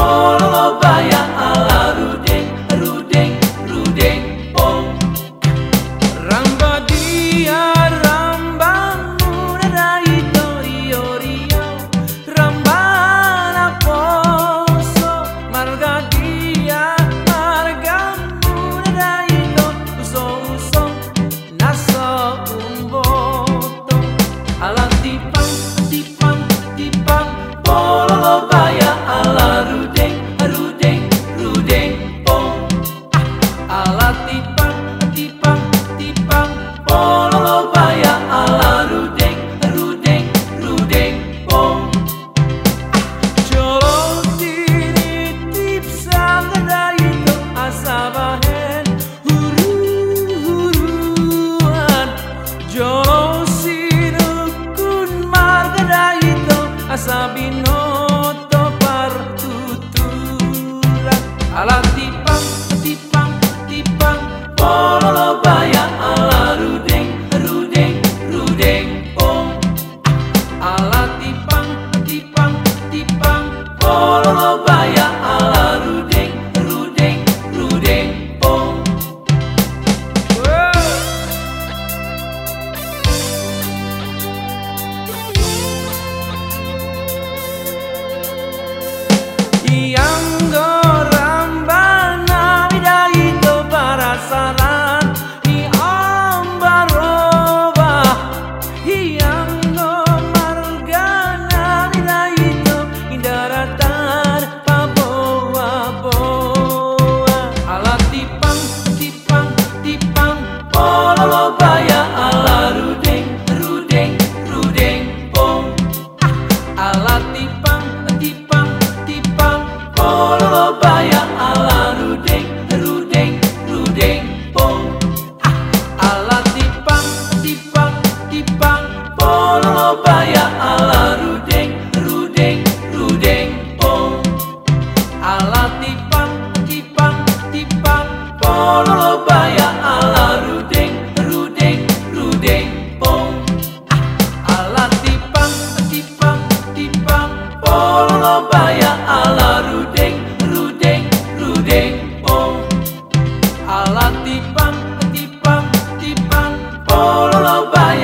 pololo baya ala rudeng, rudeng, rudeng pong. Ramba dia ramba muda ito rio rio ramba na poso marga dia marga muda ito uso uso naso umboto ala tipang tipang tipang pololo baya ala rudeng, rudeng, rudeng pong. Ala tipang tipang tipang pololo baya ala rudeng, rudeng, rudeng pong. Jolo tinitip sagada ito asabahen huru-huruan. Jolo sinukun margada ito asabinoto partuturan. Ala tipang tipang tipang pololo baya ala rudeng, rudeng, rudeng pong. Ala tipang tipang tipang pololo baya ala rudeng, rudeng, rudeng pong. Yang goramba navida ito para saran ni ambaroba. Yang go marga navida ito indaratan paboa-boa. Ala tipang tipang tipang pololo baya ala rudeng, rudeng, rudeng pong. Ala tipang tipang tipang pololo baya ala rudeng, rudeng, rudeng pong. Ala tipang tipang tipang pololo baya ala rudeng, rudeng, rudeng pong. Ala tipang tipang tipang pololo baya ala rudeng, rudeng, rudeng pong. Ala tipang tipang tipang pololo baya ala rudeng, rudeng, rudeng pong. Ala tipang tipang tipang pololo baya